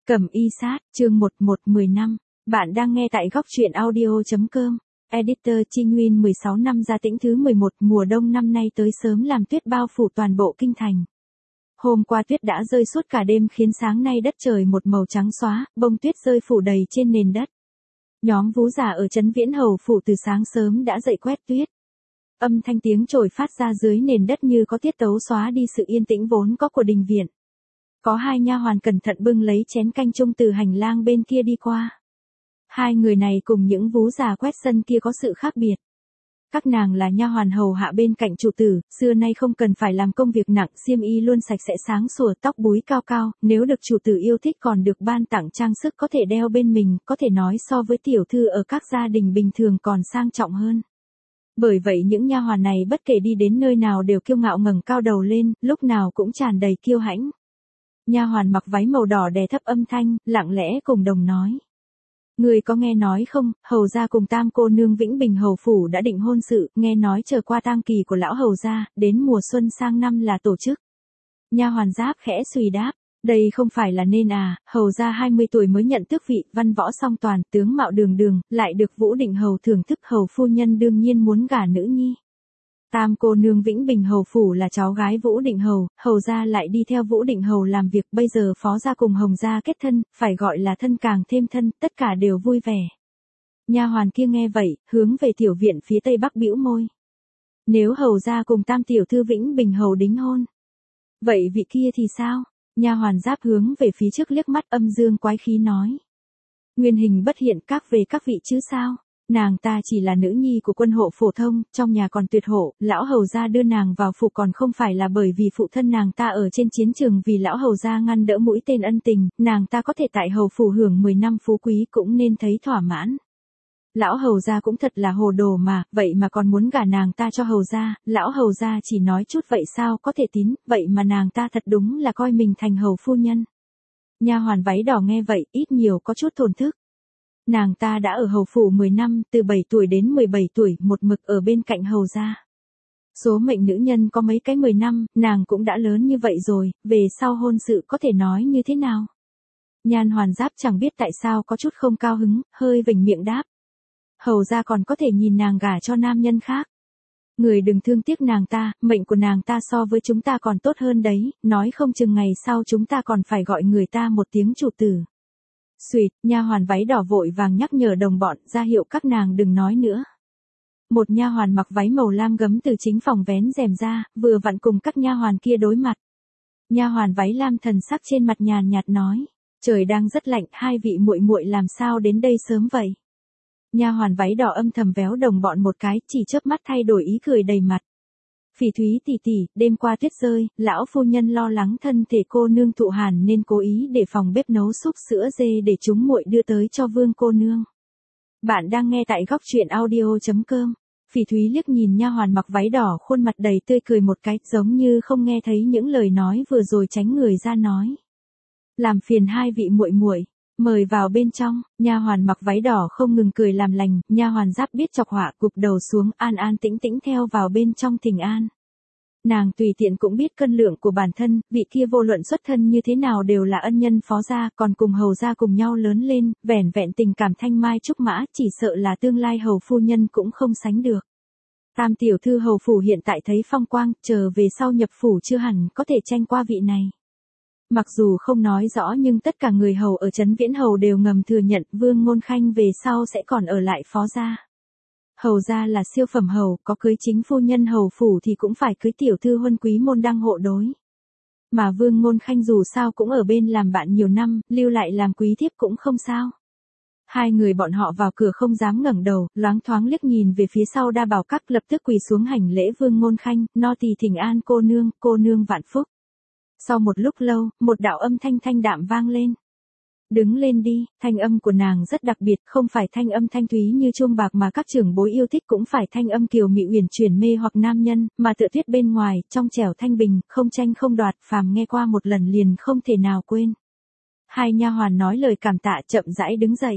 Cẩm y sát, chương 11-10 năm. Bạn đang nghe tại góc truyện audio.com. Editor Chi Nguyên 16 năm ra Tĩnh thứ 11 mùa đông năm nay tới sớm làm tuyết bao phủ toàn bộ kinh thành. Hôm qua tuyết đã rơi suốt cả đêm khiến sáng nay đất trời một màu trắng xóa, bông tuyết rơi phủ đầy trên nền đất. Nhóm vú già ở trấn Viễn Hầu phủ từ sáng sớm đã dậy quét tuyết. Âm thanh tiếng chổi phát ra dưới nền đất như có tiết tấu xóa đi sự yên tĩnh vốn có của đình viện. Có hai nha hoàn cẩn thận bưng lấy chén canh chung từ hành lang bên kia đi qua. Hai người này cùng những vú già quét sân kia có sự khác biệt. Các nàng là nha hoàn hầu hạ bên cạnh chủ tử, xưa nay không cần phải làm công việc nặng, xiêm y luôn sạch sẽ sáng sủa, tóc búi cao cao, nếu được chủ tử yêu thích còn được ban tặng trang sức có thể đeo bên mình, có thể nói so với tiểu thư ở các gia đình bình thường còn sang trọng hơn. Bởi vậy những nha hoàn này bất kể đi đến nơi nào đều kiêu ngạo ngẩng cao đầu lên, lúc nào cũng tràn đầy kiêu hãnh. Nha hoàn mặc váy màu đỏ đè thấp âm thanh, lặng lẽ cùng đồng nói. Người có nghe nói không, hầu gia cùng tam cô nương Vĩnh Bình hầu phủ đã định hôn sự, nghe nói chờ qua tang kỳ của lão hầu gia, đến mùa xuân sang năm là tổ chức. Nha hoàn Giáp khẽ suy đáp, đây không phải là nên à, hầu gia 20 tuổi mới nhận tước vị, văn võ song toàn, tướng mạo đường đường, lại được Vũ Định hầu thưởng thức, hầu phu nhân đương nhiên muốn gả nữ nhi. Tam cô nương Vĩnh Bình hầu phủ là cháu gái Vũ Định hầu, hầu gia lại đi theo Vũ Định hầu làm việc, bây giờ phó gia cùng Hồng gia kết thân, phải gọi là thân càng thêm thân, tất cả đều vui vẻ. Nha hoàn kia nghe vậy, hướng về tiểu viện phía tây bắc bĩu môi. Nếu hầu gia cùng tam tiểu thư Vĩnh Bình hầu đính hôn, vậy vị kia thì sao? Nha hoàn Giáp hướng về phía trước liếc mắt âm dương quái khí nói. Nguyên hình bất hiện, các về các vị chứ sao? Nàng ta chỉ là nữ nhi của quân hộ phổ thông, trong nhà còn tuyệt hộ, lão hầu gia đưa nàng vào phủ còn không phải là bởi vì phụ thân nàng ta ở trên chiến trường vì lão hầu gia ngăn đỡ mũi tên ân tình, nàng ta có thể tại hầu phủ hưởng 10 năm phú quý cũng nên thấy thỏa mãn. Lão hầu gia cũng thật là hồ đồ mà, vậy mà còn muốn gả nàng ta cho hầu gia, lão hầu gia chỉ nói chút vậy sao có thể tín, vậy mà nàng ta thật đúng là coi mình thành hầu phu nhân. Nha hoàn váy đỏ nghe vậy, ít nhiều có chút thổn thức. Nàng ta đã ở hầu phủ 10 năm, từ 7 tuổi đến 17 tuổi, một mực ở bên cạnh hầu gia. Số mệnh nữ nhân có mấy cái 10 năm, nàng cũng đã lớn như vậy rồi, về sau hôn sự có thể nói như thế nào? Nha hoàn Giáp chẳng biết tại sao có chút không cao hứng, hơi vểnh miệng đáp. Hầu gia còn có thể nhìn nàng gả cho nam nhân khác. Người đừng thương tiếc nàng ta, mệnh của nàng ta so với chúng ta còn tốt hơn đấy, nói không chừng ngày sau chúng ta còn phải gọi người ta một tiếng chủ tử. Xuyệt, nha hoàn váy đỏ vội vàng nhắc nhở đồng bọn, ra hiệu các nàng đừng nói nữa. Một nha hoàn mặc váy màu lam gấm từ chính phòng vén rèm ra, vừa vặn cùng các nha hoàn kia đối mặt. Nha hoàn váy lam thần sắc trên mặt nhàn nhạt nói, trời đang rất lạnh, hai vị muội muội làm sao đến đây sớm vậy? Nha hoàn váy đỏ âm thầm véo đồng bọn một cái, chỉ chớp mắt thay đổi ý cười đầy mặt. Phỉ Thúy tỷ tỷ, đêm qua tuyết rơi, lão phu nhân lo lắng thân thể cô nương thụ hàn nên cố ý để phòng bếp nấu súp sữa dê để chúng muội đưa tới cho Vương cô nương. Bạn đang nghe tại góc truyện audio.com. Phỉ Thúy liếc nhìn nha hoàn mặc váy đỏ, khuôn mặt đầy tươi cười một cái, giống như không nghe thấy những lời nói vừa rồi, tránh người ra nói. Làm phiền hai vị muội muội, mời vào bên trong. Nha hoàn mặc váy đỏ không ngừng cười làm lành, nha hoàn Giáp biết chọc họa, gục đầu xuống, an an tĩnh tĩnh theo vào bên trong thỉnh an. Nàng tùy tiện cũng biết cân lượng của bản thân, vị kia vô luận xuất thân như thế nào đều là ân nhân phó gia, còn cùng hầu gia cùng nhau lớn lên, vẻn vẹn tình cảm thanh mai trúc mã, chỉ sợ là tương lai hầu phu nhân cũng không sánh được. Tam tiểu thư hầu phủ hiện tại thấy phong quang, chờ về sau nhập phủ chưa hẳn có thể tranh qua vị này. Mặc dù không nói rõ nhưng tất cả người hầu ở trấn Viễn hầu đều ngầm thừa nhận Vương Ngôn Khanh về sau sẽ còn ở lại phó gia. Hầu gia là siêu phẩm hầu, có cưới chính phu nhân hầu phủ thì cũng phải cưới tiểu thư huân quý môn đăng hộ đối. Mà Vương Ngôn Khanh dù sao cũng ở bên làm bạn nhiều năm, lưu lại làm quý thiếp cũng không sao. Hai người bọn họ vào cửa không dám ngẩng đầu, loáng thoáng liếc nhìn về phía sau đa bảo các, lập tức quỳ xuống hành lễ Vương Ngôn Khanh, no tỳ thỉnh an cô nương vạn phúc. Sau một lúc lâu, một đạo âm thanh thanh đạm vang lên. Đứng lên đi, thanh âm của nàng rất đặc biệt, không phải thanh âm thanh thúy như chuông bạc mà các trưởng bối yêu thích, cũng phải thanh âm kiều mị uyển chuyển mê hoặc nam nhân, mà tựa tuyết bên ngoài, trong trẻo thanh bình, không tranh không đoạt, phàm nghe qua một lần liền không thể nào quên. Hai nha hoàn nói lời cảm tạ chậm rãi đứng dậy.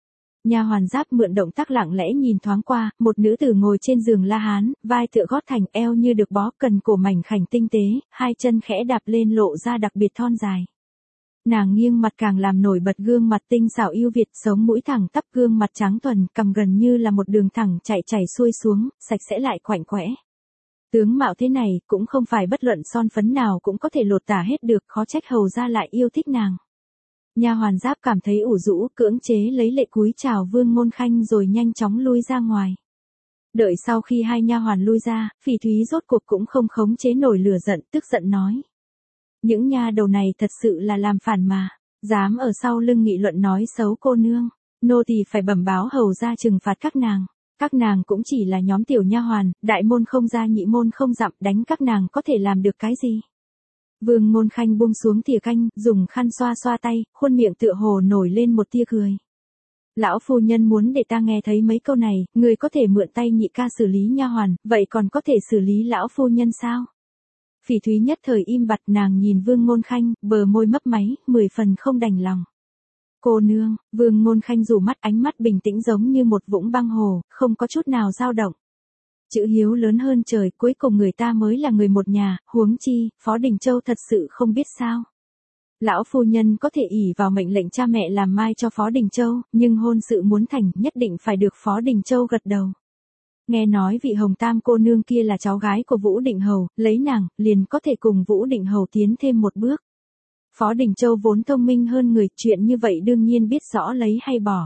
Nha hoàn Giáp mượn động tác lặng lẽ nhìn thoáng qua, một nữ tử ngồi trên giường la hán, vai tựa gót thành, eo như được bó, cần cổ mảnh khảnh tinh tế, hai chân khẽ đạp lên lộ ra đặc biệt thon dài. Nàng nghiêng mặt càng làm nổi bật gương mặt tinh xảo yêu Việt, sống mũi thẳng tắp, gương mặt trắng tuần, cằm gần như là một đường thẳng chảy xuôi xuống, sạch sẽ lại khoảnh khỏe. Tướng mạo thế này, cũng không phải bất luận son phấn nào cũng có thể lột tả hết được, khó trách hầu gia lại yêu thích nàng. Nha hoàn Giáp cảm thấy ủ rũ, cưỡng chế lấy lệ cúi chào Vương Ngôn Khanh rồi nhanh chóng lui ra ngoài. Đợi sau khi hai nha hoàn lui ra, Phỉ Thúy rốt cuộc cũng không khống chế nổi lửa giận, tức giận nói: những nha đầu này thật sự là làm phản mà, dám ở sau lưng nghị luận nói xấu cô nương, nô tỳ phải bẩm báo hầu gia trừng phạt các nàng. Các nàng cũng chỉ là nhóm tiểu nha hoàn, đại môn không ra nhị môn không dặm, đánh các nàng có thể làm được cái gì. Vương Ngôn Khanh buông xuống thìa canh, dùng khăn xoa xoa tay, khuôn miệng tựa hồ nổi lên một tia cười. Lão phu nhân muốn để ta nghe thấy mấy câu này, người có thể mượn tay nhị ca xử lý nha hoàn, vậy còn có thể xử lý lão phu nhân sao? Phỉ Thúy nhất thời im bặt, nàng nhìn Vương Ngôn Khanh, bờ môi mấp máy, 10 phần không đành lòng. Cô nương, Vương Ngôn Khanh rủ mắt, ánh mắt bình tĩnh giống như một vũng băng hồ, không có chút nào dao động. Chữ hiếu lớn hơn trời, cuối cùng người ta mới là người một nhà, huống chi, Phó Đình Châu thật sự không biết sao. Lão phu nhân có thể ỷ vào mệnh lệnh cha mẹ làm mai cho Phó Đình Châu, nhưng hôn sự muốn thành nhất định phải được Phó Đình Châu gật đầu. Nghe nói vị Hồng Tam cô nương kia là cháu gái của Vũ Định Hầu, lấy nàng, liền có thể cùng Vũ Định Hầu tiến thêm một bước. Phó Đình Châu vốn thông minh hơn người, chuyện như vậy đương nhiên biết rõ lấy hay bỏ.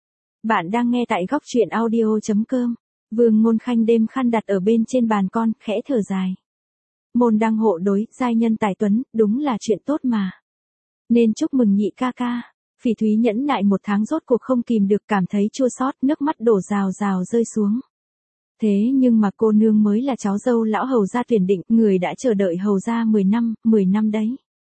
Bạn đang nghe tại góc truyện audio.com. Vương Ngôn Khanh đêm khăn đặt ở bên trên bàn con, khẽ thở dài. Môn đăng hộ đối, giai nhân tài tuấn, đúng là chuyện tốt mà. Nên chúc mừng nhị ca ca. Phỉ Thúy nhẫn nại một tháng rốt cuộc không kìm được, cảm thấy chua xót, nước mắt đổ rào rào rơi xuống. Thế nhưng mà cô nương mới là cháu dâu lão hầu gia tuyển định, người đã chờ đợi hầu gia 10 năm đấy.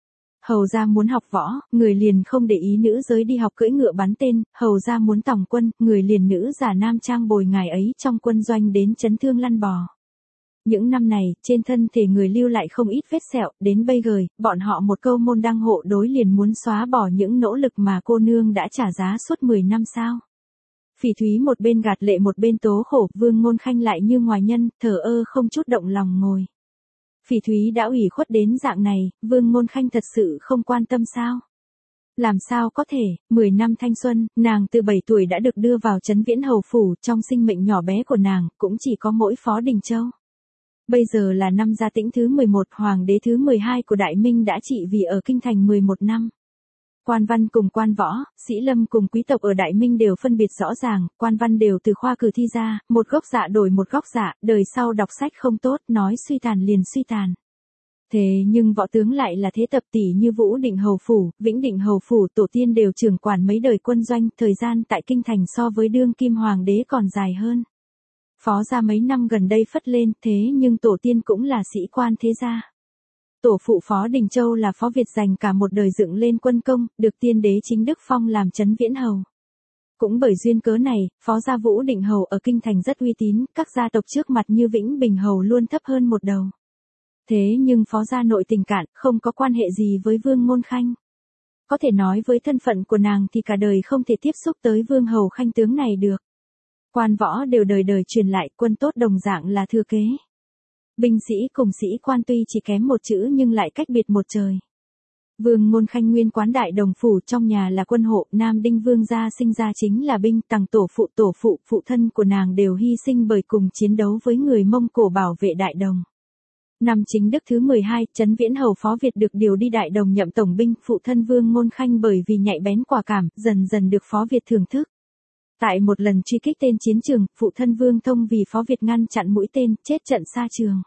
Hầu gia muốn học võ, người liền không để ý nữ giới đi học cưỡi ngựa bắn tên, hầu gia muốn tòng quân, người liền nữ giả nam trang bồi ngài ấy trong quân doanh đến chấn thương lăn bò. Những năm này, trên thân thể người lưu lại không ít vết sẹo, đến bây giờ, bọn họ một câu môn đăng hộ đối liền muốn xóa bỏ những nỗ lực mà cô nương đã trả giá suốt 10 năm sao. Phỉ Thúy một bên gạt lệ một bên tố khổ, Vương Ngôn Khanh lại như ngoài nhân, thờ ơ không chút động lòng ngồi. Phỉ Thúy đã ủy khuất đến dạng này, Vương Ngôn Khanh thật sự không quan tâm sao? Làm sao có thể, 10 năm thanh xuân, nàng từ 7 tuổi đã được đưa vào Trấn Viễn Hầu Phủ, trong sinh mệnh nhỏ bé của nàng, cũng chỉ có mỗi Phó Đình Châu. Bây giờ là năm Gia Tĩnh thứ 11, hoàng đế thứ 12 của Đại Minh đã trị vì ở Kinh Thành 11 năm. Quan văn cùng quan võ, sĩ lâm cùng quý tộc ở Đại Minh đều phân biệt rõ ràng, quan văn đều từ khoa cử thi ra, một gốc dạ đổi một gốc dạ, đời sau đọc sách không tốt, nói suy tàn liền suy tàn. Thế nhưng võ tướng lại là thế tập tỷ như Vũ Định Hầu Phủ, Vĩnh Định Hầu Phủ, tổ tiên đều trưởng quản mấy đời quân doanh, thời gian tại Kinh Thành so với đương kim hoàng đế còn dài hơn. Phó gia mấy năm gần đây phất lên, thế nhưng tổ tiên cũng là sĩ quan thế gia. Tổ phụ Phó Đình Châu là Phó Việt dành cả một đời dựng lên quân công, được tiên đế chính Đức phong làm Trấn Viễn Hầu. Cũng bởi duyên cớ này, Phó gia Vũ Định Hầu ở Kinh Thành rất uy tín, các gia tộc trước mặt như Vĩnh Bình Hầu luôn thấp hơn một đầu. Thế nhưng Phó gia nội tình cạn, không có quan hệ gì với Vương Ngôn Khanh. Có thể nói với thân phận của nàng thì cả đời không thể tiếp xúc tới Vương Hầu Khanh tướng này được. Quan võ đều đời đời truyền lại, quân tốt đồng dạng là thừa kế. Binh sĩ cùng sĩ quan tuy chỉ kém một chữ nhưng lại cách biệt một trời. Vương Ngôn Khanh nguyên quán đại đồng phủ, trong nhà là quân hộ, Nam Đinh Vương gia sinh ra chính là binh, tằng tổ phụ, phụ thân của nàng đều hy sinh bởi cùng chiến đấu với người Mông Cổ bảo vệ đại đồng. Năm Chính Đức thứ 12, Trấn Viễn Hầu Phó Việt được điều đi đại đồng nhậm tổng binh, phụ thân Vương Ngôn Khanh bởi vì nhạy bén quả cảm, dần dần được Phó Việt thưởng thức. Tại một lần truy kích tên chiến trường, phụ thân Vương Thông vì Phó Việt ngăn chặn mũi tên, chết trận xa trường.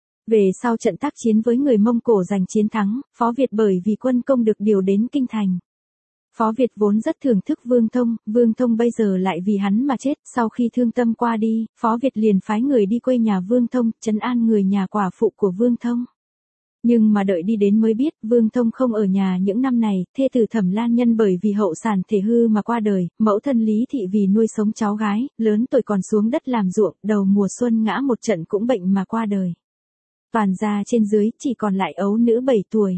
Về sau trận tác chiến với người Mông Cổ giành chiến thắng, Phó Việt bởi vì quân công được điều đến Kinh Thành. Phó Việt vốn rất thưởng thức Vương Thông bây giờ lại vì hắn mà chết, sau khi thương tâm qua đi, Phó Việt liền phái người đi quê nhà Vương Thông, trấn an người nhà quả phụ của Vương Thông. Nhưng mà đợi đi đến mới biết, Vương Thông không ở nhà những năm này, thê tử Thẩm Lan Nhân bởi vì hậu sản thể hư mà qua đời, mẫu thân Lý Thị vì nuôi sống cháu gái, lớn tuổi còn xuống đất làm ruộng, đầu mùa xuân ngã một trận cũng bệnh mà qua đời. Toàn gia trên dưới, chỉ còn lại ấu nữ 7 tuổi.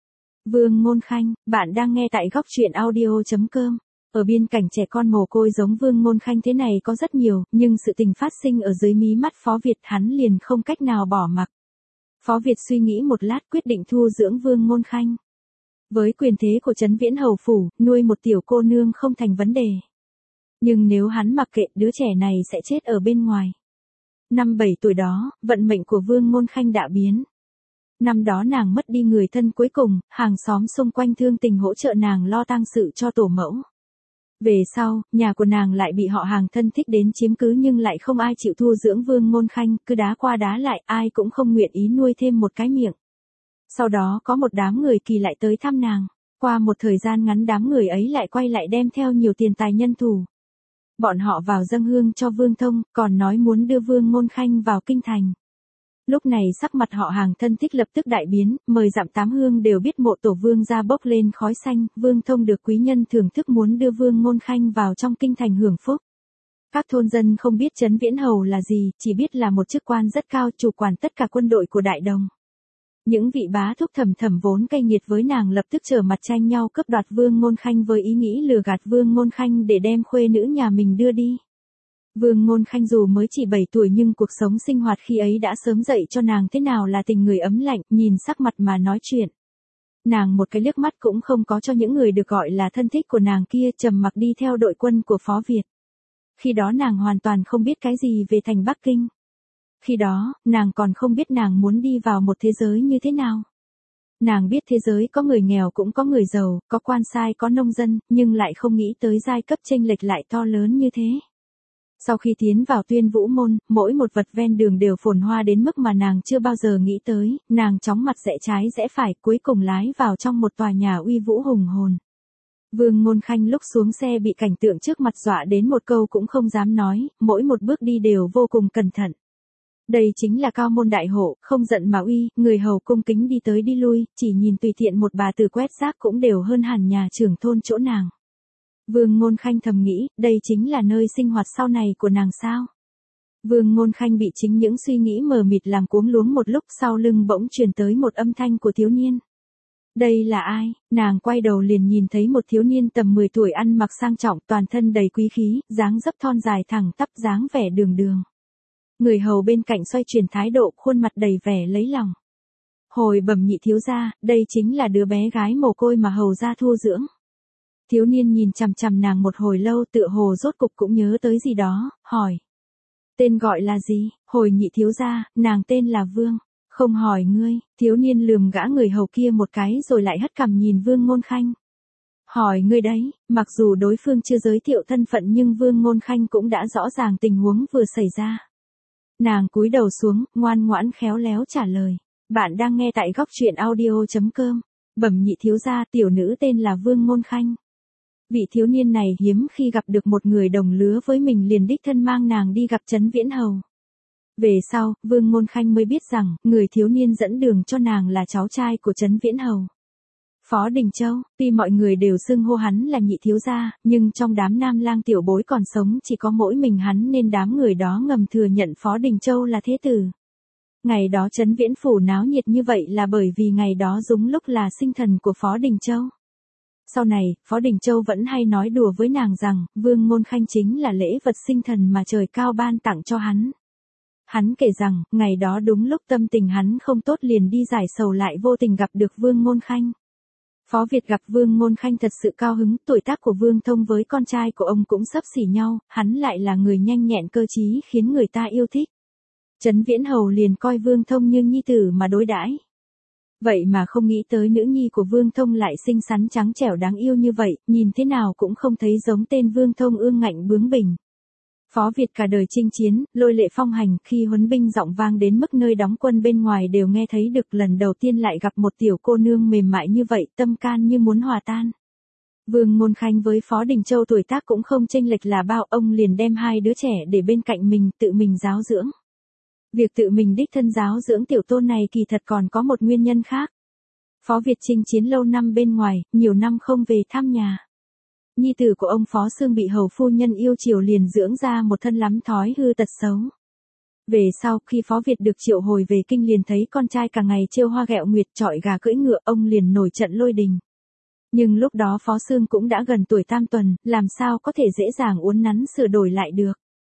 Vương Ngôn Khanh, bạn đang nghe tại góc truyện audio.com. Ở biên cảnh trẻ con mồ côi giống Vương Ngôn Khanh thế này có rất nhiều, nhưng sự tình phát sinh ở dưới mí mắt Phó Việt hắn liền không cách nào bỏ mặc. Phó Việt suy nghĩ một lát quyết định thu dưỡng Vương Ngôn Khanh. Với quyền thế của Trấn Viễn Hầu phủ, nuôi một tiểu cô nương không thành vấn đề. Nhưng nếu hắn mặc kệ, đứa trẻ này sẽ chết ở bên ngoài. Năm 7 tuổi đó, vận mệnh của Vương Ngôn Khanh đã biến. Năm đó nàng mất đi người thân cuối cùng, hàng xóm xung quanh thương tình hỗ trợ nàng lo tang sự cho tổ mẫu. Về sau, nhà của nàng lại bị họ hàng thân thích đến chiếm cứ nhưng lại không ai chịu thu dưỡng Vương Ngôn Khanh, cứ đá qua đá lại, ai cũng không nguyện ý nuôi thêm một cái miệng. Sau đó có một đám người kỳ lại tới thăm nàng, qua một thời gian ngắn đám người ấy lại quay lại đem theo nhiều tiền tài nhân thủ. Bọn họ vào dâng hương cho Vương Thông, còn nói muốn đưa Vương Ngôn Khanh vào kinh thành. Lúc này sắc mặt họ hàng thân thích lập tức đại biến, mời dặm tám hương đều biết mộ tổ Vương ra bốc lên khói xanh, Vương Thông được quý nhân thưởng thức muốn đưa Vương Ngôn Khanh vào trong kinh thành hưởng phúc. Các thôn dân không biết Trấn Viễn Hầu là gì, chỉ biết là một chức quan rất cao, chủ quản tất cả quân đội của Đại Đồng. Những vị bá thúc thầm thầm vốn cay nghiệt với nàng lập tức trở mặt tranh nhau cướp đoạt Vương Ngôn Khanh với ý nghĩ lừa gạt Vương Ngôn Khanh để đem khuê nữ nhà mình đưa đi. Vương Ngôn Khanh dù mới chỉ 7 tuổi nhưng cuộc sống sinh hoạt khi ấy đã sớm dạy cho nàng thế nào là tình người ấm lạnh, nhìn sắc mặt mà nói chuyện. Nàng một cái liếc mắt cũng không có cho những người được gọi là thân thích của nàng kia, trầm mặc đi theo đội quân của Phó Việt. Khi đó nàng hoàn toàn không biết cái gì về thành Bắc Kinh. Khi đó, nàng còn không biết nàng muốn đi vào một thế giới như thế nào. Nàng biết thế giới có người nghèo cũng có người giàu, có quan sai có nông dân, nhưng lại không nghĩ tới giai cấp chênh lệch lại to lớn như thế. Sau khi tiến vào Tuyên Vũ môn, mỗi một vật ven đường đều phồn hoa đến mức mà nàng chưa bao giờ nghĩ tới, nàng chóng mặt rẽ trái rẽ phải cuối cùng lái vào trong một tòa nhà uy vũ hùng hồn. Vương Ngôn Khanh lúc xuống xe bị cảnh tượng trước mặt dọa đến một câu cũng không dám nói, mỗi một bước đi đều vô cùng cẩn thận. Đây chính là cao môn đại hộ, không giận mà uy, người hầu cung kính đi tới đi lui, chỉ nhìn tùy tiện một bà từ quét rác cũng đều hơn hẳn nhà trưởng thôn chỗ nàng. Vương Ngôn Khanh thầm nghĩ, đây chính là nơi sinh hoạt sau này của nàng sao? Vương Ngôn Khanh bị chính những suy nghĩ mờ mịt làm cuống luống một lúc, sau lưng bỗng truyền tới một âm thanh của thiếu niên. Đây là ai? Nàng quay đầu liền nhìn thấy một thiếu niên tầm 10 tuổi ăn mặc sang trọng, toàn thân đầy quý khí, dáng dấp thon dài thẳng tắp, dáng vẻ đường đường. Người hầu bên cạnh xoay chuyển thái độ, khuôn mặt đầy vẻ lấy lòng. Hồi bẩm nhị thiếu gia, đây chính là đứa bé gái mồ côi mà hầu gia thu dưỡng. Thiếu niên nhìn chằm chằm nàng một hồi lâu, tựa hồ rốt cục cũng nhớ tới gì đó, hỏi. Tên gọi là gì? Hồi nhị thiếu gia, nàng tên là Vương. Không hỏi ngươi, thiếu niên lườm gã người hầu kia một cái rồi lại hất cằm nhìn Vương Ngôn Khanh. Hỏi ngươi đấy, mặc dù đối phương chưa giới thiệu thân phận nhưng Vương Ngôn Khanh cũng đã rõ ràng tình huống vừa xảy ra. Nàng cúi đầu xuống, ngoan ngoãn khéo léo trả lời. Bạn đang nghe tại góc truyện audio.com. Bẩm nhị thiếu gia, tiểu nữ tên là Vương Ngôn Khanh. Vị thiếu niên này hiếm khi gặp được một người đồng lứa với mình, liền đích thân mang nàng đi gặp Trấn Viễn Hầu. Về sau, Vương Ngôn Khanh mới biết rằng, người thiếu niên dẫn đường cho nàng là cháu trai của Trấn Viễn Hầu. Phó Đình Châu, tuy mọi người đều xưng hô hắn là nhị thiếu gia, nhưng trong đám nam lang tiểu bối còn sống chỉ có mỗi mình hắn nên đám người đó ngầm thừa nhận Phó Đình Châu là thế tử. Ngày đó Trấn Viễn phủ náo nhiệt như vậy là bởi vì ngày đó đúng lúc là sinh thần của Phó Đình Châu. Sau này, Phó Đình Châu vẫn hay nói đùa với nàng rằng, Vương Ngôn Khanh chính là lễ vật sinh thần mà trời cao ban tặng cho hắn. Hắn kể rằng, ngày đó đúng lúc tâm tình hắn không tốt liền đi giải sầu lại vô tình gặp được Vương Ngôn Khanh. Phó Việt gặp Vương Ngôn Khanh thật sự cao hứng, tuổi tác của Vương Thông với con trai của ông cũng xấp xỉ nhau, hắn lại là người nhanh nhẹn cơ trí khiến người ta yêu thích. Trấn Viễn Hầu liền coi Vương Thông như nhi tử mà đối đãi. Vậy mà không nghĩ tới nữ nhi của Vương Thông lại xinh xắn trắng trẻo đáng yêu như vậy, nhìn thế nào cũng không thấy giống tên Vương Thông ương ngạnh bướng bỉnh. Phó Việt cả đời chinh chiến, lôi lệ phong hành, khi huấn binh giọng vang đến mức nơi đóng quân bên ngoài đều nghe thấy được, lần đầu tiên lại gặp một tiểu cô nương mềm mại như vậy, tâm can như muốn hòa tan. Vương Ngôn Khanh với Phó Đình Châu tuổi tác cũng không chênh lệch là bao, ông liền đem hai đứa trẻ để bên cạnh mình, tự mình giáo dưỡng. Việc tự mình đích thân giáo dưỡng tiểu tôn này kỳ thật còn có một nguyên nhân khác. Phó Việt chinh chiến lâu năm bên ngoài, nhiều năm không về thăm nhà. Nhi tử của ông Phó Xương bị hầu phu nhân yêu chiều liền dưỡng ra một thân lắm thói hư tật xấu. Về sau, khi Phó Việt được triệu hồi về kinh liền thấy con trai cả ngày trêu hoa ghẹo nguyệt, chọi gà cưỡi ngựa, ông liền nổi trận lôi đình. Nhưng lúc đó Phó Xương cũng đã gần tuổi tam tuần, làm sao có thể dễ dàng uốn nắn sửa đổi lại được.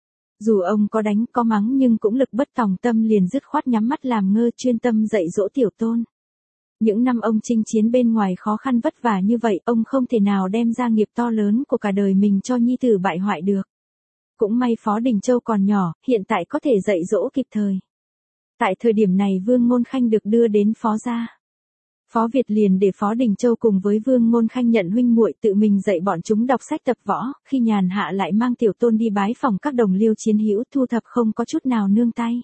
Dù ông có đánh có mắng nhưng cũng lực bất tòng tâm, liền dứt khoát nhắm mắt làm ngơ, chuyên tâm dạy dỗ tiểu tôn. Những năm ông chinh chiến bên ngoài khó khăn vất vả như vậy, ông không thể nào đem gia nghiệp to lớn của cả đời mình cho nhi tử bại hoại được. Cũng may Phó Đình Châu còn nhỏ, hiện tại có thể dạy dỗ kịp thời. Tại thời điểm này Vương Ngôn Khanh được đưa đến Phó gia. Phó Việt liền để Phó Đình Châu cùng với Vương Ngôn Khanh nhận huynh muội tự mình dạy bọn chúng đọc sách tập võ, khi nhàn hạ lại mang tiểu tôn đi bái phòng các đồng liêu chiến hữu, thu thập không có chút nào nương tay.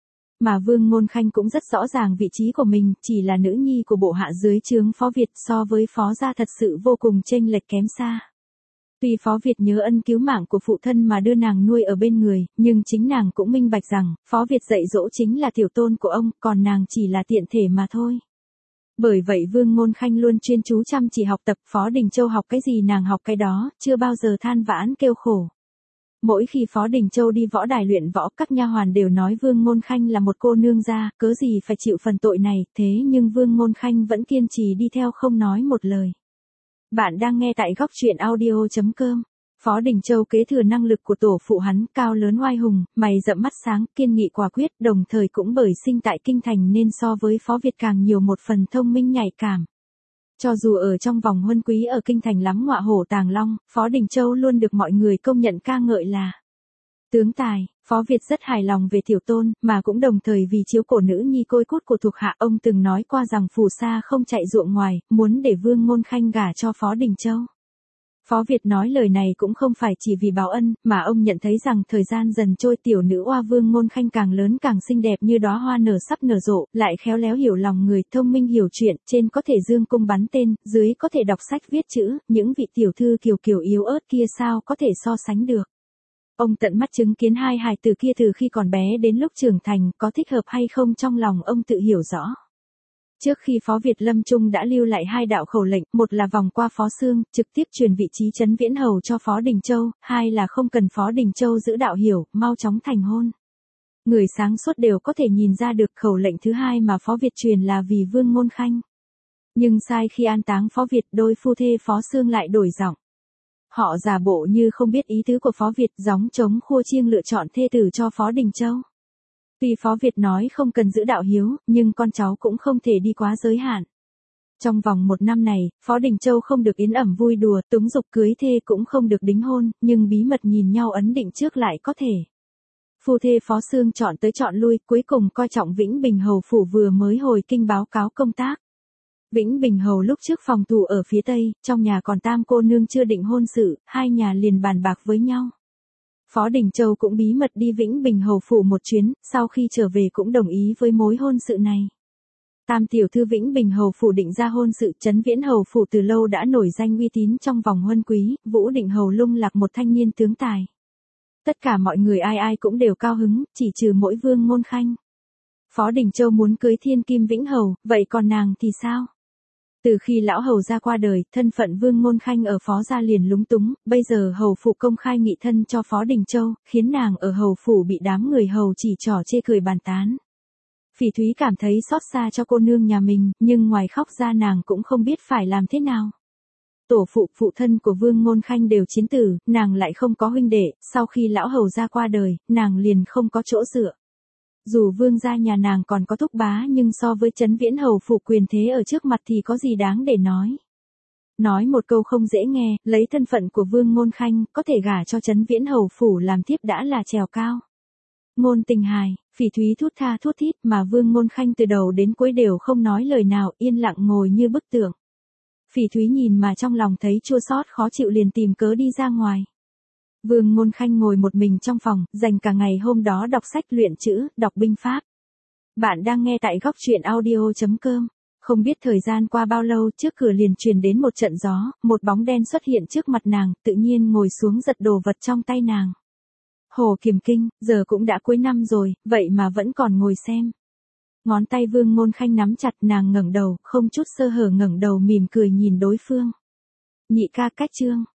Mà Vương Ngôn Khanh cũng rất rõ ràng vị trí của mình, chỉ là nữ nhi của bộ hạ dưới trướng Phó Việt, so với Phó gia thật sự vô cùng chênh lệch kém xa. Tuy Phó Việt nhớ ân cứu mạng của phụ thân mà đưa nàng nuôi ở bên người, nhưng chính nàng cũng minh bạch rằng, Phó Việt dạy dỗ chính là tiểu tôn của ông, còn nàng chỉ là tiện thể mà thôi. Bởi vậy Vương Ngôn Khanh luôn chuyên chú chăm chỉ học tập, Phó Đình Châu học cái gì nàng học cái đó, chưa bao giờ than vãn kêu khổ. Mỗi khi Phó Đình Châu đi võ đài luyện võ, các nha hoàn đều nói Vương Ngôn Khanh là một cô nương gia, cớ gì phải chịu phần tội này, thế nhưng Vương Ngôn Khanh vẫn kiên trì đi theo không nói một lời. Bạn đang nghe tại góc truyện audio.com. Phó Đình Châu kế thừa năng lực của tổ phụ hắn, cao lớn oai hùng, mày rậm mắt sáng, kiên nghị quả quyết, đồng thời cũng bởi sinh tại kinh thành nên so với Phó Việt càng nhiều một phần thông minh nhạy cảm. Cho dù ở trong vòng huân quý ở kinh thành lắm ngọa hổ tàng long, Phó Đình Châu luôn được mọi người công nhận ca ngợi là tướng tài. Phó Việt rất hài lòng về tiểu tôn, mà cũng đồng thời vì chiếu cổ nữ nhi côi cút của thuộc hạ, ông từng nói qua rằng phù sa không chạy ruộng ngoài, muốn để Vương Ngôn Khanh gả cho Phó Đình Châu. Phó Việt nói lời này cũng không phải chỉ vì báo ân, mà ông nhận thấy rằng thời gian dần trôi, tiểu nữ oa Vương Ngôn Khanh càng lớn càng xinh đẹp như đóa hoa nở sắp nở rộ, lại khéo léo hiểu lòng người, thông minh hiểu chuyện, trên có thể dương cung bắn tên, dưới có thể đọc sách viết chữ, những vị tiểu thư kiều kiều yếu ớt kia sao có thể so sánh được. Ông tận mắt chứng kiến hai hài tử kia từ khi còn bé đến lúc trưởng thành, có thích hợp hay không trong lòng ông tự hiểu rõ. Trước khi Phó Việt lâm chung đã lưu lại hai đạo khẩu lệnh, một là vòng qua Phó Xương, trực tiếp truyền vị trí Trấn Viễn Hầu cho Phó Đình Châu, hai là không cần Phó Đình Châu giữ đạo hiểu, mau chóng thành hôn. Người sáng suốt đều có thể nhìn ra được khẩu lệnh thứ hai mà Phó Việt truyền là vì Vương Ngôn Khanh. Nhưng sai khi an táng Phó Việt, đôi phu thê Phó Xương lại đổi giọng. Họ giả bộ như không biết ý tứ của Phó Việt, gióng trống khua chiêng lựa chọn thê tử cho Phó Đình Châu. Tuy Phó Việt nói không cần giữ đạo hiếu, nhưng con cháu cũng không thể đi quá giới hạn. Trong vòng 1 năm này, Phó Đình Châu không được yến ẩm vui đùa, túng dục cưới thê cũng không được đính hôn, nhưng bí mật nhìn nhau ấn định trước lại có thể. Phu thê Phó Xương chọn tới chọn lui, cuối cùng coi trọng Vĩnh Bình Hầu phủ vừa mới hồi kinh báo cáo công tác. Vĩnh Bình Hầu lúc trước phòng thủ ở phía Tây, trong nhà còn tam cô nương chưa định hôn sự, hai nhà liền bàn bạc với nhau. Phó Đình Châu cũng bí mật đi Vĩnh Bình Hầu phủ một chuyến, sau khi trở về cũng đồng ý với mối hôn sự này. Tam tiểu thư Vĩnh Bình Hầu phủ định ra hôn sự, Trấn Viễn Hầu phủ từ lâu đã nổi danh uy tín trong vòng huân quý, Vũ Định Hầu lung lạc một thanh niên tướng tài. Tất cả mọi người ai ai cũng đều cao hứng, chỉ trừ mỗi Vương Ngôn Khanh. Phó Đình Châu muốn cưới Thiên Kim Vĩnh Hầu, vậy còn nàng thì sao? Từ khi lão hầu gia qua đời, thân phận Vương Ngôn Khanh ở Phó gia liền lúng túng, bây giờ hầu phủ công khai nghị thân cho Phó Đình Châu, khiến nàng ở hầu phủ bị đám người hầu chỉ trỏ chê cười bàn tán. Phỉ Thúy cảm thấy xót xa cho cô nương nhà mình, nhưng ngoài khóc ra nàng cũng không biết phải làm thế nào. Tổ phụ, phụ thân của Vương Ngôn Khanh đều chiến tử, nàng lại không có huynh đệ, sau khi lão hầu gia qua đời, nàng liền không có chỗ dựa. Dù Vương gia nhà nàng còn có thúc bá nhưng so với Trấn Viễn Hầu phủ quyền thế ở trước mặt thì có gì đáng để nói. Nói một câu không dễ nghe, lấy thân phận của Vương Ngôn Khanh, có thể gả cho Trấn Viễn Hầu phủ làm thiếp đã là trèo cao. Ngôn tình hài, Phỉ Thúy thút tha thút thít mà Vương Ngôn Khanh từ đầu đến cuối đều không nói lời nào, yên lặng ngồi như bức tượng. Phỉ Thúy nhìn mà trong lòng thấy chua xót khó chịu liền tìm cớ đi ra ngoài. Vương Ngôn Khanh ngồi một mình trong phòng, dành cả ngày hôm đó đọc sách luyện chữ, đọc binh pháp. Bạn đang nghe tại góc truyện audio.com. Không biết thời gian qua bao lâu, trước cửa liền truyền đến một trận gió, một bóng đen xuất hiện trước mặt nàng, tự nhiên ngồi xuống giật đồ vật trong tay nàng. Hồ Kiềm Kinh, giờ cũng đã cuối năm rồi, vậy mà vẫn còn ngồi xem. Ngón tay Vương Ngôn Khanh nắm chặt, nàng ngẩng đầu, không chút sơ hở ngẩng đầu mỉm cười nhìn đối phương. Nhị ca cách chương.